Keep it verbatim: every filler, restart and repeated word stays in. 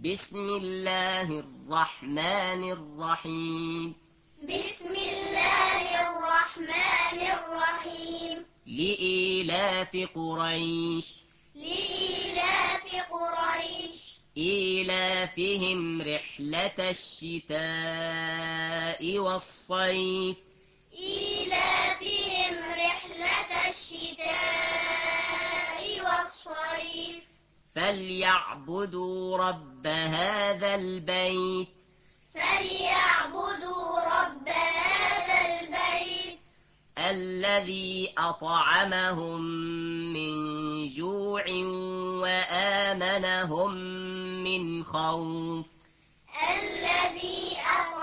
بسم الله الرحمن الرحيم بسم الله الرحمن الرحيم لإيلاف قريش لإيلاف قريش إيلافهم رحلة الشتاء والصيف إيلافهم رحلة الشتاء والصيف فليعبدوا رب هذا البيت فليعبدوا رب هذا البيت الذي أطعمهم من جوع وآمنهم من خوف الذي أطعمهم